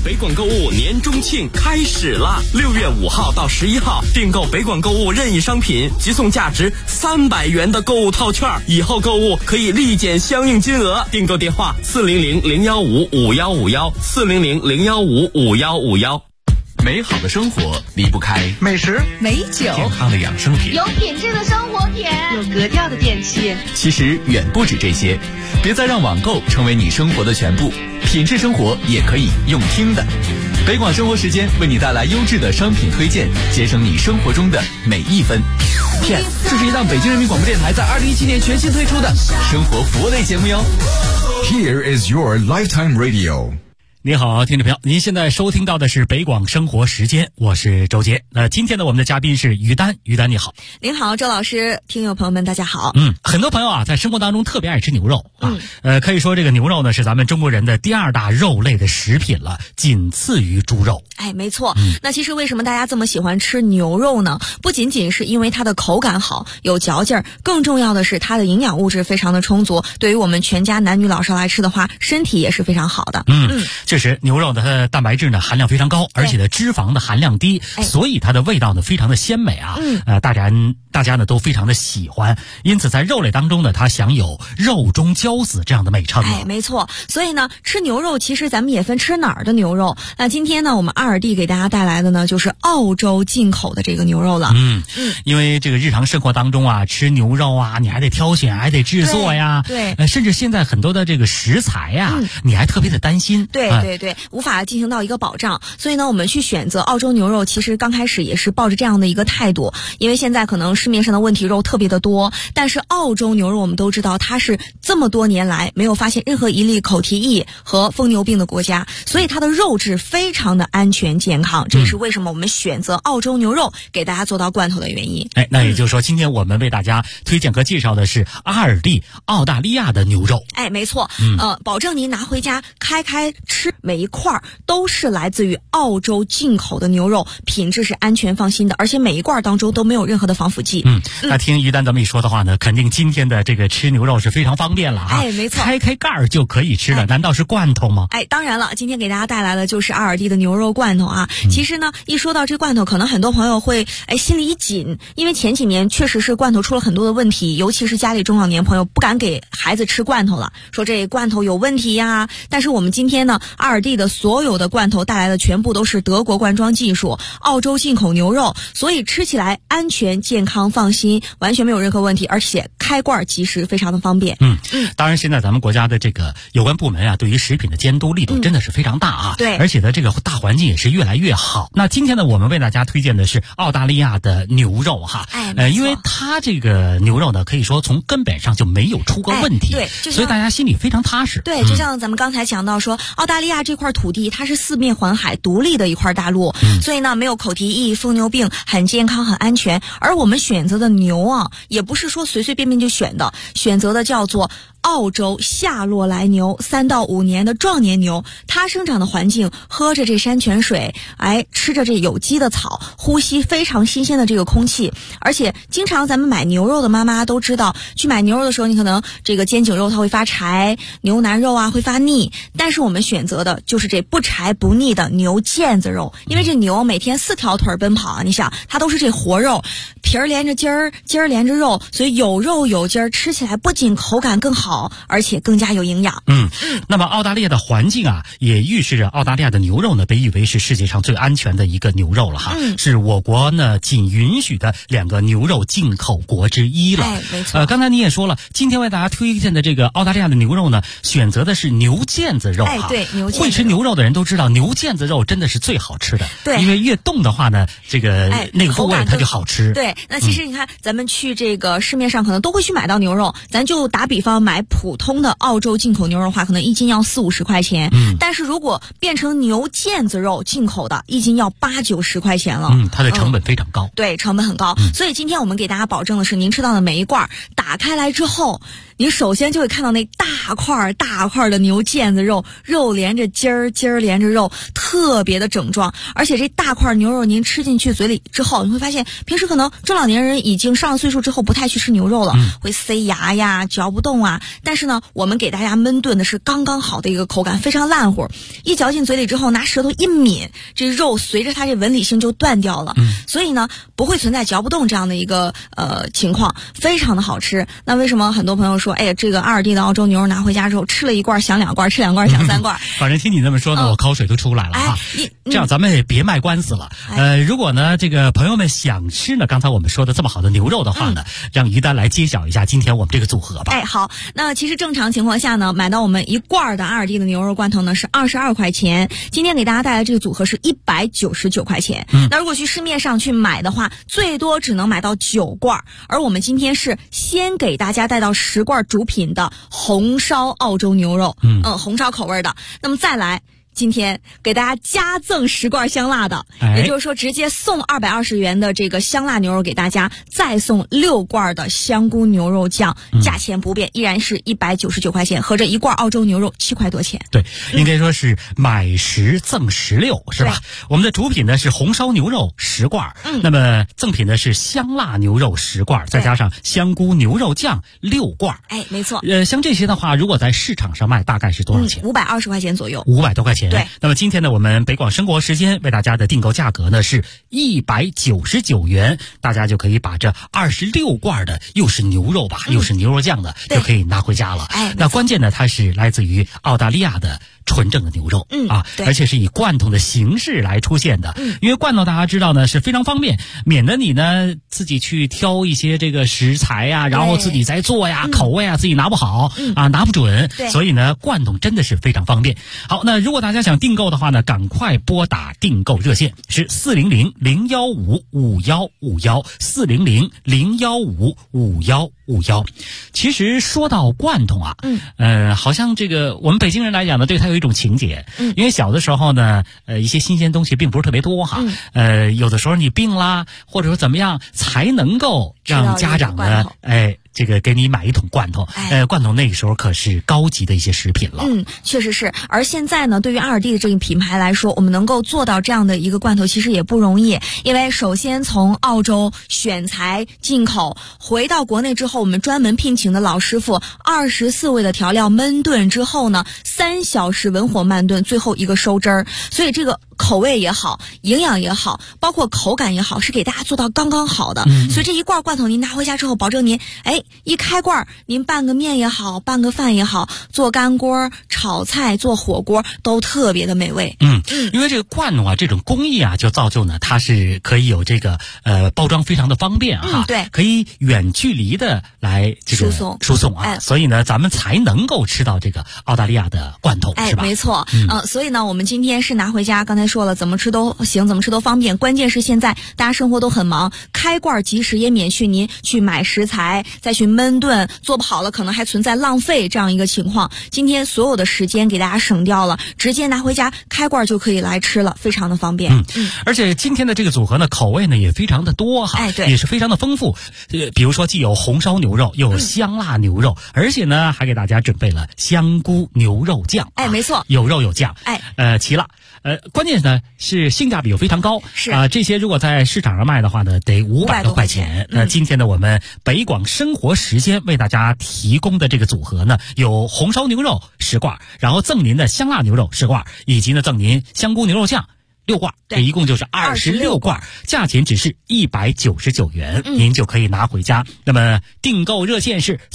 北广购物年中庆开始啦！6月5号到11号，订购北广购物任意商品，即送价值300元的购物套券，以后购物可以立减相应金额。订购电话400-015-5151，400-015-5151。 美好的生活离不开美食、 美酒、 健康的养生品， 有品质的生活品， 有格调的电器。 其实远不止这些，别再让网购成为你生活的全部，品质生活也可以用听的。北广生活时间为你带来优质的商品推荐，节省你生活中的每一分。这是一档北京人民广播电台在2017年全新推出的生活服务类节目哟。 Here is your lifetime radio。 你好，听众朋友，您现在收听到的是北广生活时间，我是周杰。今天呢，我们的嘉宾是于丹，于丹你好。 您好，周老师，听友朋友们大家好。 很多朋友啊，在生活当中特别爱吃牛肉啊，可以说这个牛肉呢是咱们中国人的第2大肉类的食品了，仅次于猪肉。 哎，没错。那其实为什么大家这么喜欢吃牛肉呢？不仅仅是因为它的口感好，有嚼劲儿，更重要的是它的营养物质非常的充足，对于我们全家男女老少来吃的话，身体也是非常好的。 确实，牛肉的它的蛋白质呢含量非常高，而且呢脂肪的含量低，所以它的味道呢非常的鲜美啊。大家呢都非常的喜欢，因此在肉类当中呢，它享有肉中骄子这样的美称。 哎，没错。所以呢，吃牛肉其实咱们也分吃哪儿的牛肉。那今天呢，我们阿尔蒂给大家带来的呢，就是澳洲进口的这个牛肉了。 因为这个日常生活当中啊，吃牛肉啊，你还得挑选，还得制作呀。 对。 甚至现在很多的这个食材呀，你还特别的担心。 对，无法进行到一个保障。所以呢，我们去选择澳洲牛肉，其实刚开始也是抱着这样的一个态度，因为现在可能市面上的问题肉特别的多，但是澳洲牛肉我们都知道，它是这么多年来没有发现任何一例口蹄疫和疯牛病的国家，所以它的肉质非常的安全健康。这也是为什么我们选择澳洲牛肉给大家做到罐头的原因。 那也就是说，今天我们为大家推荐和介绍的是阿尔蒂澳大利亚的牛肉。 哎，没错。保证您拿回家开吃，每一块都是来自于澳洲进口的牛肉，品质是安全放心的，而且每一罐当中都没有任何的防腐剂。 那听于丹这么一说的话呢，肯定今天的这个吃牛肉是非常方便了啊。 哎，没错， 开盖儿就可以吃了。难道是罐头吗？ 哎，当然了，今天给大家带来的就是阿尔蒂的牛肉罐头啊。其实呢，一说到这罐头，可能很多朋友会心里一紧，因为前几年确实是罐头出了很多的问题，尤其是家里中老年朋友不敢给孩子吃罐头了，说这罐头有问题呀。但是我们今天呢，阿尔蒂的所有的罐头带来的全部都是德国罐装技术，澳洲进口牛肉，所以吃起来安全、健康、放心，完全没有任何问题，而且开罐即食，非常的方便。 当然现在咱们国家的这个有关部门啊，对于食品的监督力度真的是非常大啊。 对， 而且呢，这个大环境也是越来越好。那今天呢，我们为大家推荐的是澳大利亚的牛肉哈。因为它这个牛肉呢，可以说从根本上就没有出过问题。 对， 所以大家心里非常踏实。 对，就像咱们刚才讲到说，澳大利亚这块土地它是四面环海独立的一块大陆，所以呢没有口蹄疫、疯牛病，很健康很安全。而我们选择的牛啊，也不是说随随便便就选的，选择的叫做澳洲夏洛来牛，3到5年的壮年牛，它生长的环境，喝着这山泉水，吃着这有机的草，呼吸非常新鲜的这个空气。而且经常咱们买牛肉的妈妈都知道，去买牛肉的时候，你可能这个肩颈肉它会发柴，牛腩肉啊会发腻，但是我们选择的就是这不柴不腻的牛腱子肉，因为这牛每天4条腿奔跑啊，你想它都是这活肉，皮儿连着筋儿，筋儿连着肉，所以有肉有筋儿，吃起来不仅口感更好，而且更加有营养。 那么澳大利亚的环境啊，也预示着澳大利亚的牛肉呢被誉为是世界上最安全的一个牛肉了哈。是我国呢仅允许的2个牛肉进口国之一了。 没错。 刚才你也说了，今天为大家推荐的这个澳大利亚的牛肉呢，选择的是牛腱子肉哈。 对，牛腱子肉。 会吃牛肉的人都知道，牛腱子肉真的是最好吃的。 对， 因为越冻的话呢，这个那个部位它就好吃。 对，那其实你看，咱们去这个市面上可能都会去买到牛肉，咱就打比方买普通的澳洲进口牛肉的话，可能1斤要40-50块钱。但是如果变成牛腱子肉进口的，1斤要80-90块钱了。 它的成本非常高。 对，成本很高。所以今天我们给大家保证的是，您吃到的每一罐打开来之后， 你首先就会看到那大块的牛腱子肉，肉连着筋儿，筋儿连着肉，特别的整壮。而且这大块牛肉您吃进去嘴里之后，你会发现平时可能中老年人已经上了岁数之后不太去吃牛肉了，会塞牙呀，嚼不动啊。但是呢，我们给大家焖炖的是刚刚好的一个口感，非常烂乎，一嚼进嘴里之后，拿舌头一抿，这肉随着它这纹理性就断掉了。所以呢，不会存在嚼不动这样的一个情况，非常的好吃。那为什么很多朋友说，哎呀，这个2D的澳洲牛肉拿回家之后，吃了1罐想2罐，吃2罐想3罐？ 反正听你这么说呢，我口水都出来了啊！这样咱们也别卖官司了。如果呢，这个朋友们想吃呢，刚才我们说的这么好的牛肉的话呢，让于丹来揭晓一下今天我们这个组合吧。 哎，好，那其实正常情况下呢，买到我们1罐的2D的牛肉罐头呢是22块钱，今天给大家带来这个组合是199块钱。那如果去市面上去买的话，最多只能买到9罐，而我们今天是先给大家带到10罐主品的红烧澳洲牛肉，红烧口味的。那么再来，今天给大家加赠10罐香辣的，也就是说直接送220元的这个香辣牛肉给大家，再送6罐的香菇牛肉酱，价钱不变，依然是199块钱，合着1罐澳洲牛肉7块多钱。 对，应该说是买10赠16，是吧？我们的主品呢是红烧牛肉10罐，那么赠品呢是香辣牛肉10罐，再加上香菇牛肉酱6罐。 哎，没错。 像这些的话，如果在市场上卖，大概是多少钱 ？520块钱左右。 500多块钱。 对， 那么今天呢，我们北广生活时间为大家的订购价格呢是199元，大家就可以把这26罐的又是牛肉吧，又是牛肉酱的，就可以拿回家了。那关键呢，它是来自于澳大利亚的纯正的牛肉，而且是以罐头的形式来出现的。因为罐头大家知道呢是非常方便，免得你呢自己去挑一些这个食材呀，然后自己再做呀，口味啊自己拿不好拿不准，所以呢罐头真的是非常方便。好，那如果大家想订购的话呢，赶快拨打订购热线是400-015-5151，400-015-5151。其实说到罐头啊，好像这个我们北京人来讲呢，对它有一种情节，因为小的时候呢，一些新鲜东西并不是特别多哈，有的时候你病啦，或者说怎么样，才能够让家长呢，这个给你买一桶罐头，罐头那个时候可是高级的一些食品了。 确实是。而现在呢，对于2D的这个品牌来说，我们能够做到这样的一个罐头，其实也不容易。因为首先从澳洲选材进口回到国内之后，我们专门聘请的老师傅，24味的调料焖炖之后呢，3小时文火慢炖，最后一个收汁儿。所以这个口味也好，营养也好，包括口感也好，是给大家做到刚刚好的。所以这一罐罐头您拿回家之后，保证您一开罐，您拌个面也好，拌个饭也好，做干锅、炒菜、做火锅都特别的美味。 因为这个罐头啊，这种工艺啊，就造就呢，它是可以有这个包装非常的方便啊， 对， 可以远距离的来这个输送啊，所以呢，咱们才能够吃到这个澳大利亚的罐头，是吧？ 没错。所以呢，我们今天是拿回家，刚才说了，怎么吃都行，怎么吃都方便。关键是现在大家生活都很忙，开罐即食，也免去您去买食材再去焖炖，做不好了可能还存在浪费这样一个情况。今天所有的时间给大家省掉了，直接拿回家开罐就可以来吃了，非常的方便。 而且今天的这个组合呢，口味呢也非常的多哈，也是非常的丰富。比如说既有红烧牛肉，又有香辣牛肉，而且呢还给大家准备了香菇牛肉酱。 没错， 有肉有酱。齐了。关键呢是性价比又非常高， 是这些如果在市场上卖的话呢，得500多块钱。今天呢，我们北广生活时间为大家提供的这个组合呢，有红烧牛肉10罐，然后赠您的香辣牛肉10罐，以及呢赠您香菇牛肉酱6罐，这一共就是26罐，价钱只是199元，您就可以拿回家。那么订购热线是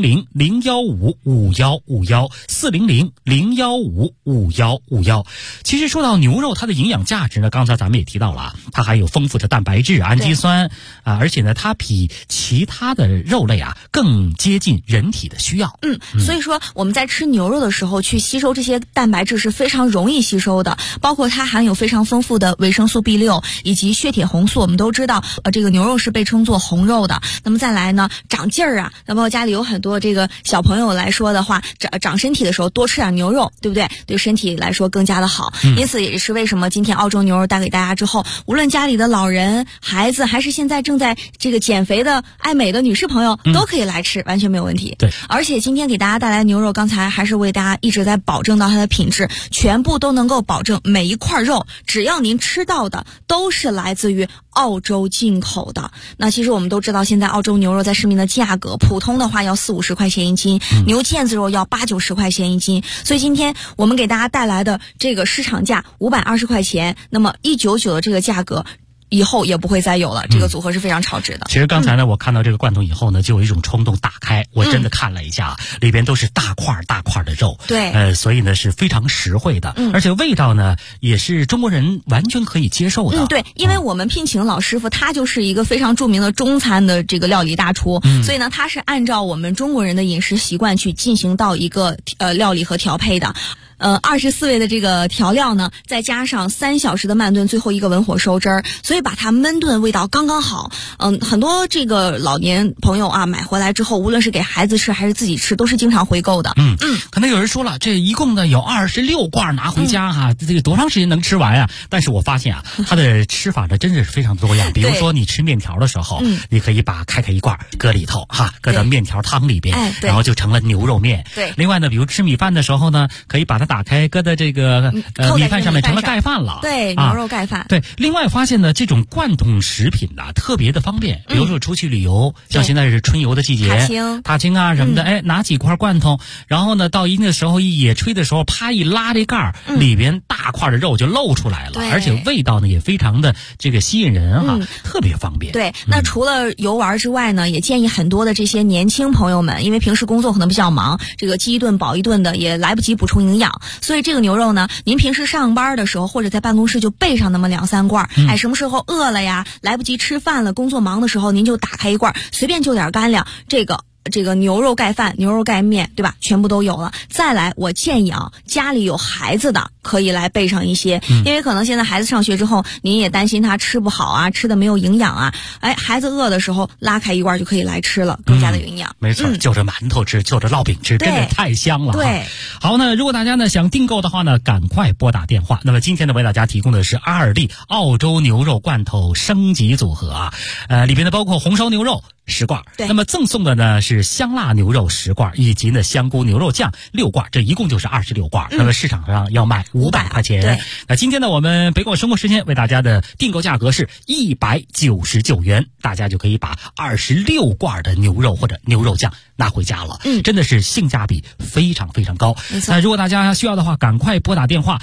400-015-5151，400-015-5151。其实说到牛肉，它的营养价值呢，刚才咱们也提到了啊，它还有丰富的蛋白质、氨基酸而且呢，它比其他的肉类啊更接近人体的需要。 所以说我们在吃牛肉的时候，去吸收这些蛋白质是非常容易吸收的，包括它含有非常常丰富的维生素 B6 以及血铁红素。我们都知道，这个牛肉是被称作红肉的。那么再来呢，长劲儿啊，那么家里有很多这个小朋友来说的话，长身体的时候多吃点牛肉，对不对？对身体来说更加的好。因此也是为什么今天澳洲牛肉带给大家之后，无论家里的老人、孩子，还是现在正在这个减肥的爱美的女士朋友，都可以来吃，完全没有问题。 对， 而且今天给大家带来牛肉，刚才还是为大家一直在保证到它的品质，全部都能够保证每一块肉，只要您吃到的都是来自于澳洲进口的。那其实我们都知道，现在澳洲牛肉在市面的价格，普通的话要40-50块钱一斤，牛腱子肉要80-90块钱一斤。所以今天我们给大家带来的这个市场价520块钱，那么199的这个价格，以后也不会再有了，这个组合是非常超值的。 其实刚才呢，我看到这个罐头以后呢，就有一种冲动打开，我真的看了一下，里边都是大块的肉， 对， 所以呢是非常实惠的，而且味道呢也是中国人完全可以接受的。 对，因为我们聘请老师傅，他就是一个非常著名的中餐的这个料理大厨，所以呢，他是按照我们中国人的饮食习惯去进行到一个料理和调配的。24味的这个调料呢，再加上3小时的慢炖，最后一个文火收汁儿，所以把它焖炖味道刚刚好。很多这个老年朋友啊，买回来之后，无论是给孩子吃还是自己吃，都是经常回购的。 可能有人说了，这一共呢有26罐拿回家哈，这个多长时间能吃完呀？但是我发现啊，它的吃法呢真的是非常多样。比如说你吃面条的时候，你可以把开一罐搁里头哈，搁到面条汤里边，然后就成了牛肉面。 对。 另外呢，比如吃米饭的时候呢，可以把它打开，搁在这个米饭上面成了盖饭了。 对，牛肉盖饭。 对，另外发现呢，这种罐桶食品呢特别的方便。比如说出去旅游，像现在是春游的季节，踏青啊什么的，拿几块罐头，然后呢到一定的时候一野炊的时候，啪一拉这盖儿，里边大块的肉就露出来了，而且味道呢也非常的这个吸引人哈，特别方便。 对，那除了游玩之外呢，也建议很多的这些年轻朋友们，因为平时工作可能比较忙，这个饥一顿饱一顿的也来不及补充营养，所以这个牛肉呢，您平时上班的时候或者在办公室就备上那么2-3罐，什么时候饿了呀，来不及吃饭了，工作忙的时候您就打开一罐，随便就点干粮，这个牛肉盖饭、牛肉盖面，对吧？全部都有了。再来，我建议啊，家里有孩子的可以来备上一些，因为可能现在孩子上学之后，您也担心他吃不好啊，吃的没有营养啊。孩子饿的时候拉开一罐就可以来吃了，更加的有营养。 没错，就着馒头吃，就着烙饼吃，真的太香了。 对， 好呢，如果大家呢想订购的话呢，赶快拨打电话。那么今天呢，为大家提供的是2D澳洲牛肉罐头升级组合啊，里边呢包括红烧牛肉10罐，那么赠送的呢是香辣牛肉10罐，以及呢香菇牛肉酱6罐，这一共就是26罐。那么市场上要卖500块钱。那今天呢，我们北广生活时间为大家的订购价格是199元，大家就可以把26罐的牛肉或者牛肉酱拿回家了。真的是性价比非常非常高。那如果大家需要的话，赶快拨打电话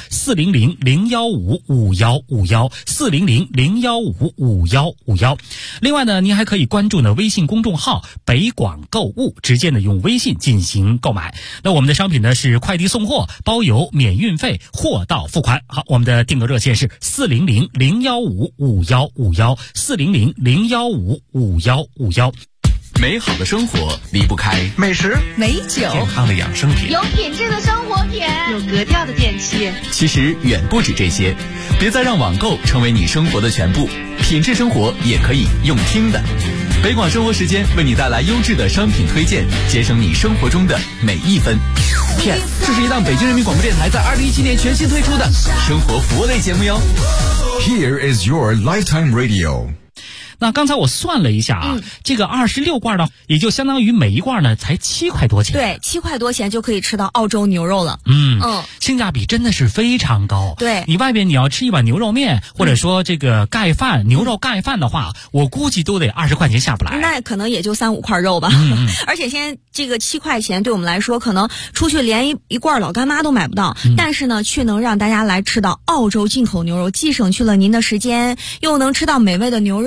400-015-5151，400-015-5151。另外呢，您还可以关注呢微信公众号北广购物，直接呢用微信进行购买。那我们的商品呢是快递送货，包邮免运费，货到付款。好，我们的订购热线是400-015-5151，400-015-5151。 美好的生活离不开美食、 美酒、 健康的养生品， 有品质的生活品， 有格调的电器。 其实远不止这些，别再让网购成为你生活的全部，品质生活也可以用听的。北广生活时间为你带来优质的商品推荐，节省你生活中的每一分。这是一档北京人民广播电台在2017年全新推出的生活服务类节目哟。 Here is your lifetime radio。 那刚才我算了一下啊，这个26罐呢，也就相当于每一罐呢才7块多钱。 对，7块多钱就可以吃到澳洲牛肉了。 性价比真的是非常高。 对， 你外边你要吃一碗牛肉面，或者说这个盖饭、牛肉盖饭的话，我估计都得20块钱下不来。 那可能也就3-5块肉吧。而且现在这个7块钱对我们来说，可能出去连一罐老干妈都买不到，但是呢，却能让大家来吃到澳洲进口牛肉，既省去了您的时间，又能吃到美味的牛肉，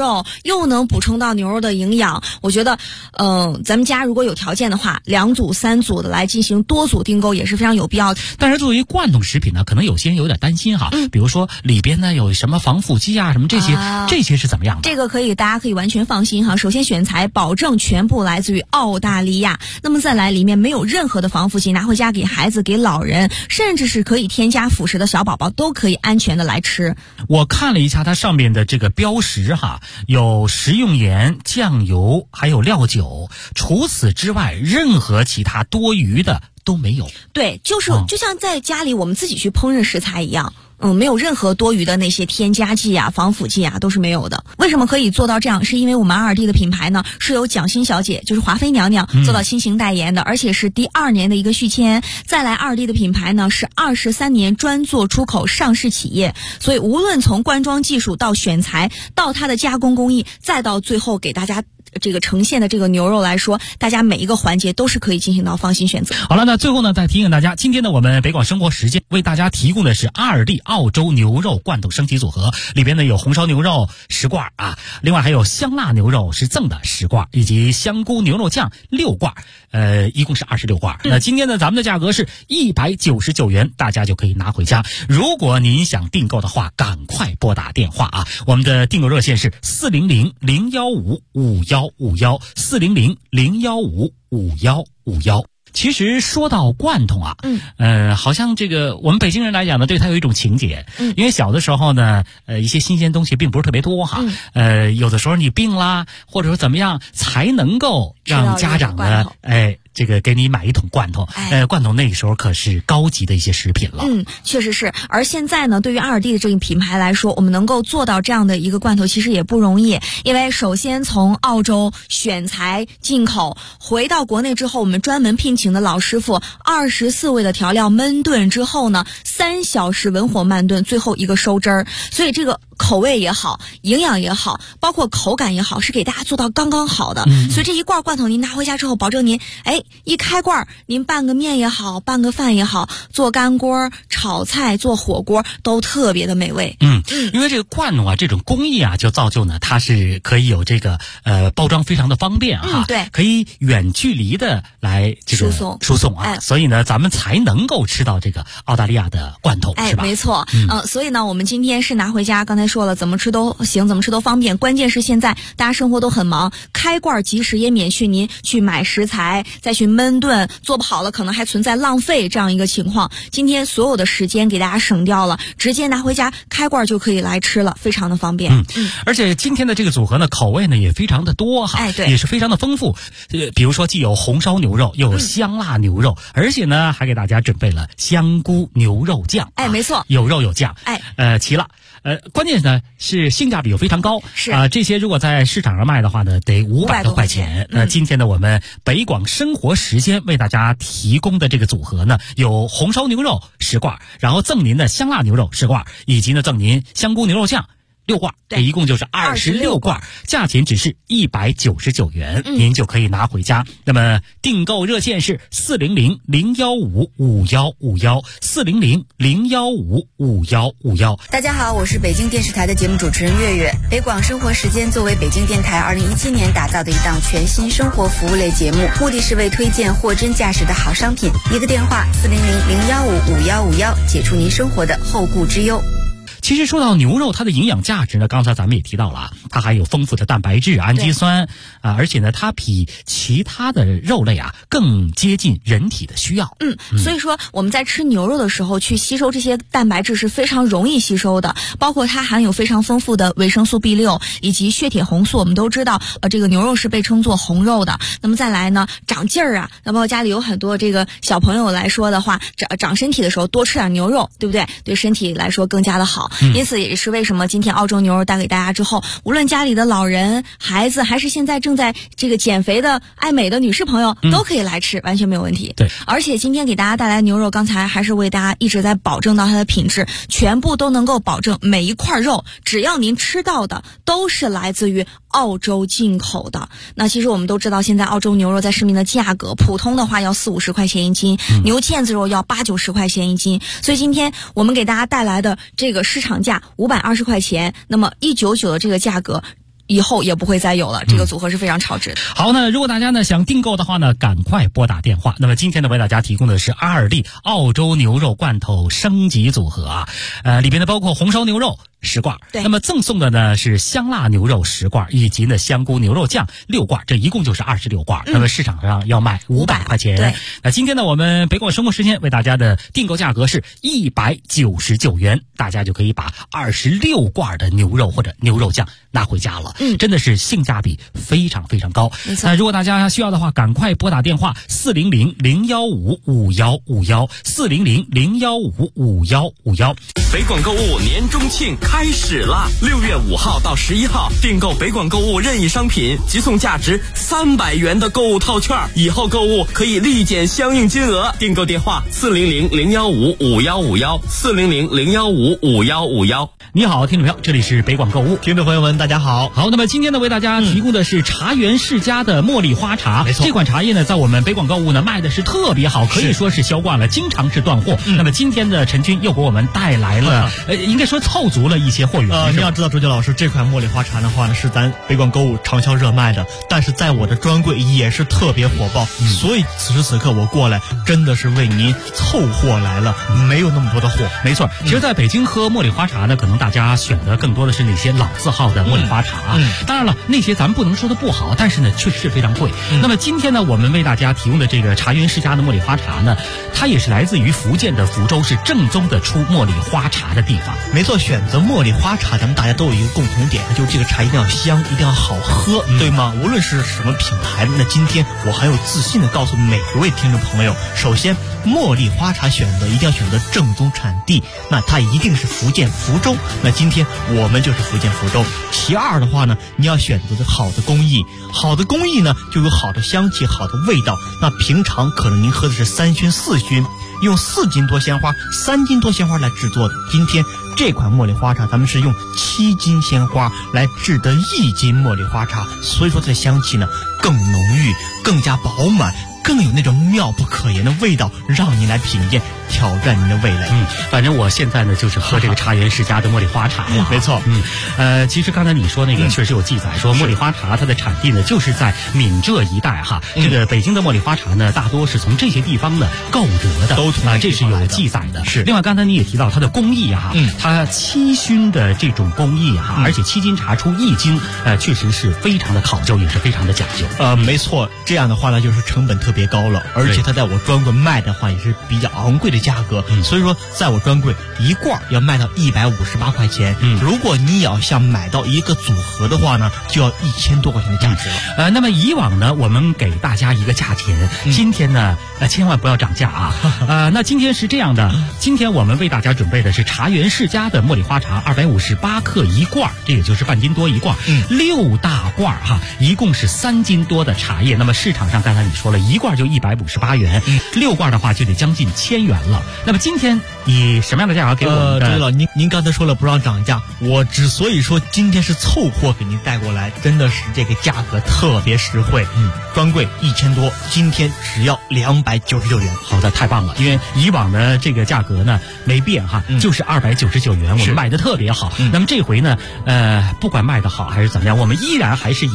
又能补充到牛肉的营养。我觉得，咱们家如果有条件的话，2组、3组的来进行多组订购也是非常有必要的。 但是作为罐头食品呢，可能有些人有点担心哈，比如说里边呢有什么防腐剂啊什么这些，这些是怎么样的？ 这个大家可以完全放心哈。首先选材保证全部来自于澳大利亚，那么再来里面没有任何的防腐剂，拿回家给孩子、给老人，甚至是可以添加辅食的小宝宝都可以安全的来吃。 我看了一下它上面的这个标识哈，有食用盐、酱油还有料酒，除此之外任何其他多余的都没有。 对，就像在家里我们自己去烹饪食材一样，没有任何多余的那些添加剂啊、防腐剂啊，都是没有的。为什么可以做到这样？是因为我们阿尔蒂的品牌呢，是由蒋欣小姐，就是华妃娘娘做到亲情代言的，而且是第2年的一个续签。再来，阿尔蒂的品牌呢是23年专做出口上市企业，所以无论从灌装技术到选材，到它的加工工艺，再到最后给大家这个呈现的这个牛肉来说，大家每一个环节都是可以进行到放心选择。 好了，那最后呢，再提醒大家，今天呢，我们北广生活时间为大家提供的是阿尔蒂澳洲牛肉罐头升级组合，里边呢有红烧牛肉10罐啊，另外还有香辣牛肉是赠的10罐，以及香菇牛肉酱6罐，一共是26罐。那今天呢，咱们的价格是199元，大家就可以拿回家。如果您想订购的话，赶快拨打电话啊，我们的订购热线是400-015-5151，400-015-5151。其实说到罐头啊，好像这个我们北京人来讲呢，对它有一种情节，因为小的时候呢，一些新鲜东西并不是特别多哈，有的时候你病啦，或者说怎么样，才能够让家长呢，这个给你买一桶罐头，罐头那个时候可是高级的一些食品了。 确实是。而现在呢，对于阿尔蒂的这个品牌来说，我们能够做到这样的一个罐头，其实也不容易。因为首先从澳洲选材进口，回到国内之后，我们专门聘请的老师傅，24味的调料焖炖之后呢，3小时文火慢炖，最后一个收汁儿。所以这个口味也好，营养也好，包括口感也好，是给大家做到刚刚好的。所以这一罐罐头您拿回家之后，保证您一开罐，您拌个面也好，拌个饭也好，做干锅、炒菜、做火锅都特别的美味。 因为这个罐头啊，这种工艺啊，就造就呢，它是可以有这个包装非常的方便哈， 对， 可以远距离的来这个输送啊，所以呢，咱们才能够吃到这个澳大利亚的罐头，是吧？ 没错。所以呢，我们今天是拿回家，刚才说了，怎么吃都行，怎么吃都方便。关键是现在大家生活都很忙，开罐即食也免去您去买食材，再去焖炖，做不好了可能还存在浪费这样一个情况。今天所有的时间给大家省掉了，直接拿回家开罐就可以来吃了，非常的方便。 而且今天的这个组合呢，口味呢也非常的多哈， 对， 也是非常的丰富。比如说既有红烧牛肉，又有香辣牛肉，而且呢还给大家准备了香菇牛肉酱。 没错， 有肉有酱。齐了。关键呢是性价比又非常高， 是这些如果在市场上卖的话呢，得500多块钱。今天呢，我们北广生活时间为大家提供的这个组合呢，有红烧牛肉10罐，然后赠您的香辣牛肉10罐，以及呢赠您香菇牛肉酱6罐，这一共就是26罐，价钱只是199元，您就可以拿回家。那么订购热线是400-015-5151，400-015-5151。 大家好，我是北京电视台的节目主持人月月。北广生活时间作为北京电台2017年打造的一档全新生活服务类节目，目的是为推荐货真价实的好商品。一个电话400-015-5151，解除您生活的后顾之忧。 其实说到牛肉，它的营养价值呢，刚才咱们也提到了啊，它还有丰富的蛋白质、氨基酸啊，而且呢，它比其他的肉类啊更接近人体的需要。 所以说我们在吃牛肉的时候，去吸收这些蛋白质是非常容易吸收的，包括它含有非常丰富的维生素 B6 以及血铁红素。我们都知道，这个牛肉是被称作红肉的。那么再来呢，长劲儿啊，那么家里有很多这个小朋友来说的话，长身体的时候多吃点牛肉，对不对？对身体来说更加的好。因此也是为什么今天澳洲牛肉带给大家之后，无论家里的老人、孩子，还是现在正在这个减肥的爱美的女士朋友，都可以来吃，完全没有问题。 对， 而且今天给大家带来牛肉，刚才还是为大家一直在保证到它的品质，全部都能够保证每一块肉，只要您吃到的都是来自于澳洲进口的。那其实我们都知道，现在澳洲牛肉在市面的价格，普通的话要40-50块钱一斤，牛腱子肉要80-90块钱一斤。所以今天我们给大家带来的这个市场价520块钱，那么199的这个价格， 以后也不会再有了，这个组合是非常超值的。 好，那如果大家呢想订购的话呢，赶快拨打电话。那么今天呢为大家提供的是阿尔利澳洲牛肉罐头升级组合啊，里边呢包括红烧牛肉10罐，那么赠送的呢是香辣牛肉10罐，以及呢香菇牛肉酱6罐，这一共就是26罐。那么市场上要卖500块钱。 对， 那今天呢我们北广生活时间为大家的订购价格是199元，大家就可以把26罐的牛肉或者牛肉酱拿回家了。真的是性价比非常非常高。那如果大家需要的话，赶快拨打电话400-015-5151，400-015-5151。 北广购物年中庆开始啦！6月5号到11号，订购北广购物任意商品，即送价值300元的购物套券，以后购物可以立减相应金额。订购电话400-015-5151，400-015-5151。 你好，听众朋友，这里是北广购物， 听众朋友们，大家好。 好，那么今天呢，为大家提供的是茶园世家的茉莉花茶。 没错， 这款茶叶呢，在我们北广购物呢卖的是特别好，可以说是销冠了，经常是断货。那么今天的陈军又给我们带来了，应该说凑足了一些货源。 你要知道，周杰老师这款茉莉花茶的话呢，是咱北广购物畅销热卖的，但是在我的专柜也是特别火爆。所以此时此刻我过来，真的是为您凑货来了，没有那么多的货。 没错，其实在北京喝茉莉花茶呢，可能大家选的更多的是那些老字号的茉莉花茶啊。当然了，那些咱们不能说的不好，但是呢，确实是非常贵。那么今天呢，我们为大家提供的这个茶园世家的茉莉花茶呢，它也是来自于福建的福州，是正宗的出茉莉花茶的地方。 没错，选择茉莉花茶，咱们大家都有一个共同点，就是这个茶一定要香，一定要好喝，对吗？无论是什么品牌，那今天我很有自信的告诉每一位听众朋友，首先茉莉花茶一定要选择正宗产地，那它一定是福建福州。那今天我们就是福建福州。其二的话呢，你要选择好的工艺，好的工艺呢就有好的香气，好的味道。那平常可能您喝的是3熏4熏，用4斤多鲜花、3斤多鲜花来制作的。今天这款茉莉花茶，咱们是用7斤鲜花来制的1斤茉莉花茶，所以说它的香气呢更浓郁，更加饱满，更有那种妙不可言的味道，让您来品鉴，挑战您的味蕾。 反正我现在呢就是喝这个茶园世家的茉莉花茶了。 没错。 其实刚才你说那个确实有记载，说茉莉花茶它的产地呢就是在闽浙一带哈。这个北京的茉莉花茶呢，大多是从这些地方呢购得的，这是有记载的。 是。 另外刚才你也提到它的工艺哈，它7熏的这种工艺哈，而且7斤茶出1斤，确实是非常的考究，也是非常的讲究。 没错，这样的话呢就是成本特别高了，而且它在我专柜卖的话也是比较昂贵的价格。所以说在我专柜1罐要卖到158块钱。如果你要想买到一个组合的话呢，就要1000多块钱的价值了。 那么以往呢，我们给大家一个价钱，今天呢，千万不要涨价啊。那今天是这样的，今天我们为大家准备的是茶园世家的茉莉花茶，258克1罐，这也就是半斤多1罐，6大罐哈，一共是3斤多的茶叶。那么市场上刚才你说了，1罐就158元，6罐的话就得将近1000元了。那么今天以什么样的价格给我们的？ 对了，您刚才说了不让涨价，我之所以说今天是凑货给您带过来，真的是这个价格特别实惠。专柜1000多，今天只要299元。 好的，太棒了，因为以往的这个价格呢没变哈，就是299元，我们卖的特别好。那么这回呢，不管卖的好还是怎么样，我们依然还是以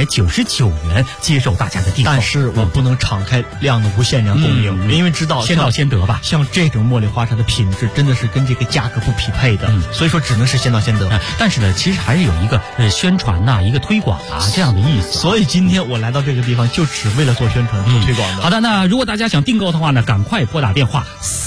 299元接受大家的订购。 但是我不能敞开量的无限量供应，因为知道先到先得吧。 像这种茉莉花茶的品质真的是跟这个价格不匹配的，所以说只能是先到先得。 但是呢，其实还是有一个宣传呐，一个推广啊这样的意思。 所以今天我来到这个地方，就只为了做宣传、做推广的。 好的，那如果大家想订购的话呢，赶快拨打电话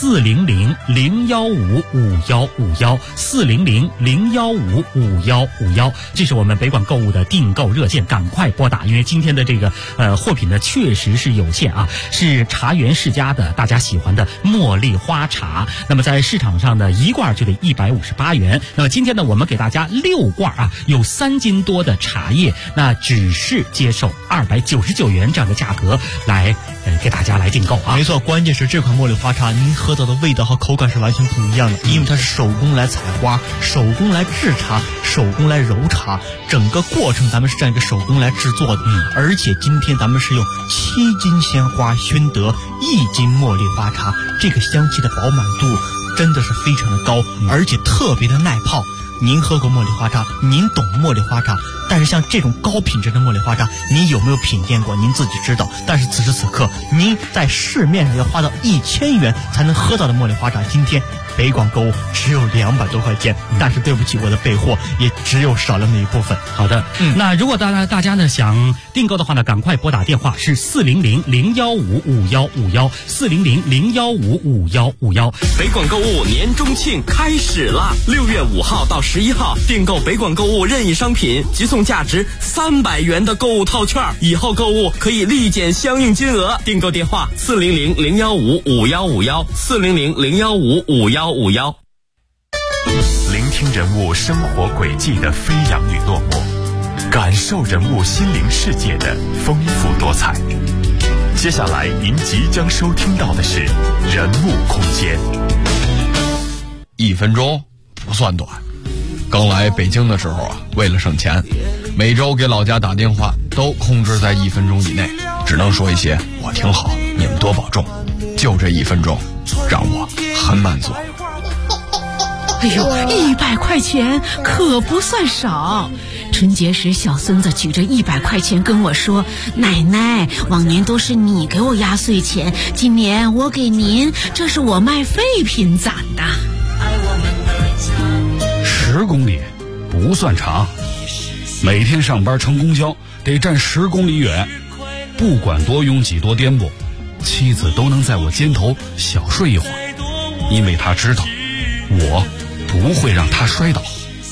400-015-5151，400-015-5151，这是我们北广购物的订购热线，赶快拨打，因为今天的这个货品呢确实是有限啊，是茶园世家的大家喜欢的茉莉花茶。那么在市场上呢，1罐就得158元。那么今天呢，我们给大家6罐啊，有3斤多的茶叶，那只是接受299元这样的价格来给大家来订购啊。 没错，关键是这款茉莉花茶，您喝到的味道和口感是完全不一样的，因为它是手工来采花，手工来制茶，手工来揉茶，整个过程咱们是这样一个手工来制作的。而且今天咱们是用7斤鲜花熏得1斤茉莉花茶，这个香气的饱满度真的是非常的高，而且特别的耐泡。 您喝过茉莉花茶，您懂茉莉花茶，但是像这种高品质的茉莉花茶，您有没有品鉴过？您自己知道。但是此时此刻，您在市面上要花到1000元才能喝到的茉莉花茶，今天北广购物只有200多块钱，但是对不起，我的备货也只有少了那一部分。 好的，那如果大家呢想订购的话呢，赶快拨打电话是400-015-5151，400-015-5151。 北广购物年中庆开始啦！6月5号到11号，订购北广购物任意商品，即送价值300元的购物套券，以后购物可以立减相应金额。订购电话400-015-5151，400-015-5151。 聆听人物生活轨迹的飞扬与落寞，感受人物心灵世界的丰富多彩。接下来您即将收听到的是人物空间。 1分钟不算短。刚来北京的时候啊，为了省钱，每周给老家打电话都控制在1分钟以内，只能说一些我挺好，你们多保重。就这1分钟，让我很满足。 哎呦，100块钱可不算少。春节时，小孙子举着100块钱跟我说：“奶奶，往年都是你给我压岁钱，今年我给您，这是我卖废品攒的。 ”10公里不算长，每天上班乘公交得站10公里远，不管多拥挤多颠簸，妻子都能在我肩头小睡一会儿，因为她知道我不会让她摔倒。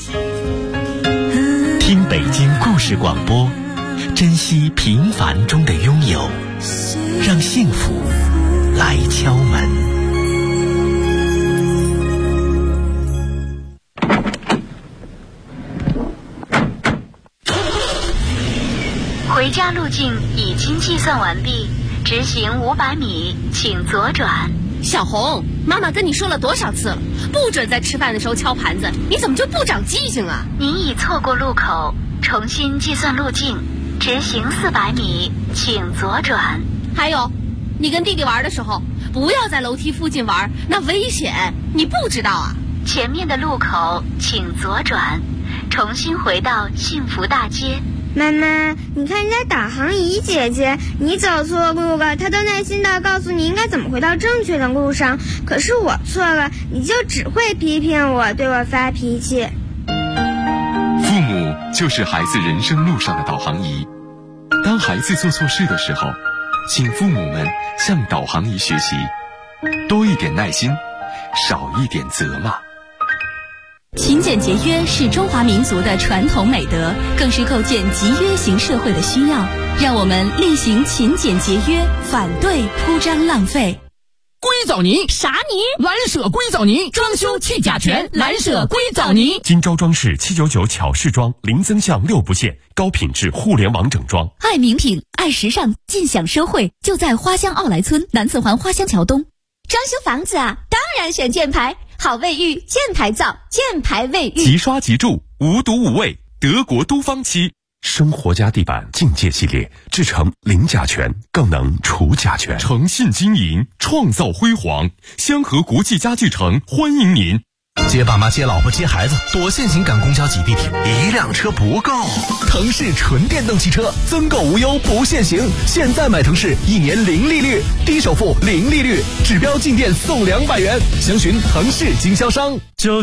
听北京故事广播，珍惜平凡中的拥有，让幸福来敲门。 回家路径已经计算完毕，直行500米，请左转。 小红，妈妈跟你说了多少次了，不准在吃饭的时候敲盘子，你怎么就不长记性啊？ 您已错过路口，重新计算路径，直行400米，请左转。 还有，你跟弟弟玩的时候，不要在楼梯附近玩，那危险，你不知道啊？ 前面的路口请左转，重新回到幸福大街。 妈妈，你看人家导航仪姐姐，你走错路了，她都耐心地告诉你应该怎么回到正确的路上。可是我错了，你就只会批评我，对我发脾气。 父母就是孩子人生路上的导航仪。当孩子做错事的时候，请父母们向导航仪学习，多一点耐心，少一点责骂。 勤俭节约是中华民族的传统美德，更是构建集约型社会的需要。让我们厉行勤俭节约，反对铺张浪费。 硅藻泥啥泥？ 蓝舍硅藻泥，装修去甲醛，蓝舍硅藻泥。 金招装饰799巧饰装，零增项6不限，高品质互联网整装。 爱名品，爱时尚，尽享社会，就在花乡奥莱村南四环花乡桥东。装修房子啊，当然选箭牌，好卫浴，箭牌造，箭牌卫浴， 即刷即住，无毒无味，德国都芳漆。生活家地板境界系列，制成零甲醛，更能除甲醛。诚信经营，创造辉煌。香河国际家具城欢迎您。 接爸妈、接老婆、接孩子，多限行赶公交挤地铁，一辆车不够。腾势纯电动汽车，增购无忧不限行。现在买腾势，1年零利率，低首付零利率，指标进店送200元。详询腾势经销商。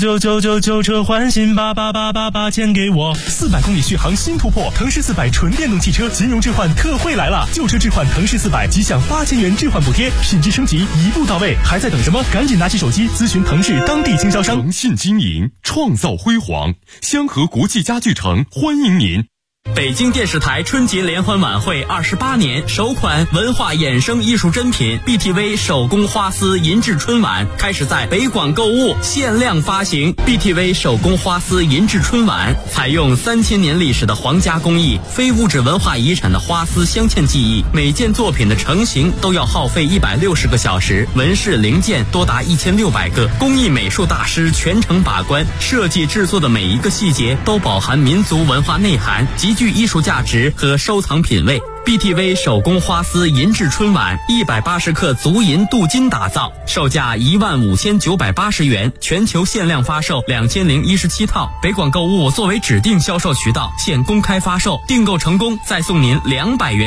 99999车换新8888钱给我。 400公里续航新突破，腾势400纯电动汽车金融置换特惠来了！旧车置换腾势400即享8000元置换补贴，品质升级一步到位，还在等什么？赶紧拿起手机咨询腾势当地经销商。 诚信经营，创造辉煌。香河国际家具城欢迎您。北京电视台春节联欢晚会28年首款文化衍生艺术珍品 BTV 手工花丝银质春晚开始在北广购物限量发行。 BTV 手工花丝银质春晚采用3000年历史的皇家工艺，非物质文化遗产的花丝镶嵌技艺，每件作品的成型都要耗费160个小时，纹饰零件多达1600个，工艺美术大师全程把关，设计制作的每一个细节都饱含民族文化内涵，极具艺术价值和收藏品味。 BTV 手工花丝银质春晚180克足银镀金打造，售价15980元，全球限量发售2017套。北广购物作为指定销售渠道，现公开发售，订购成功再送您200元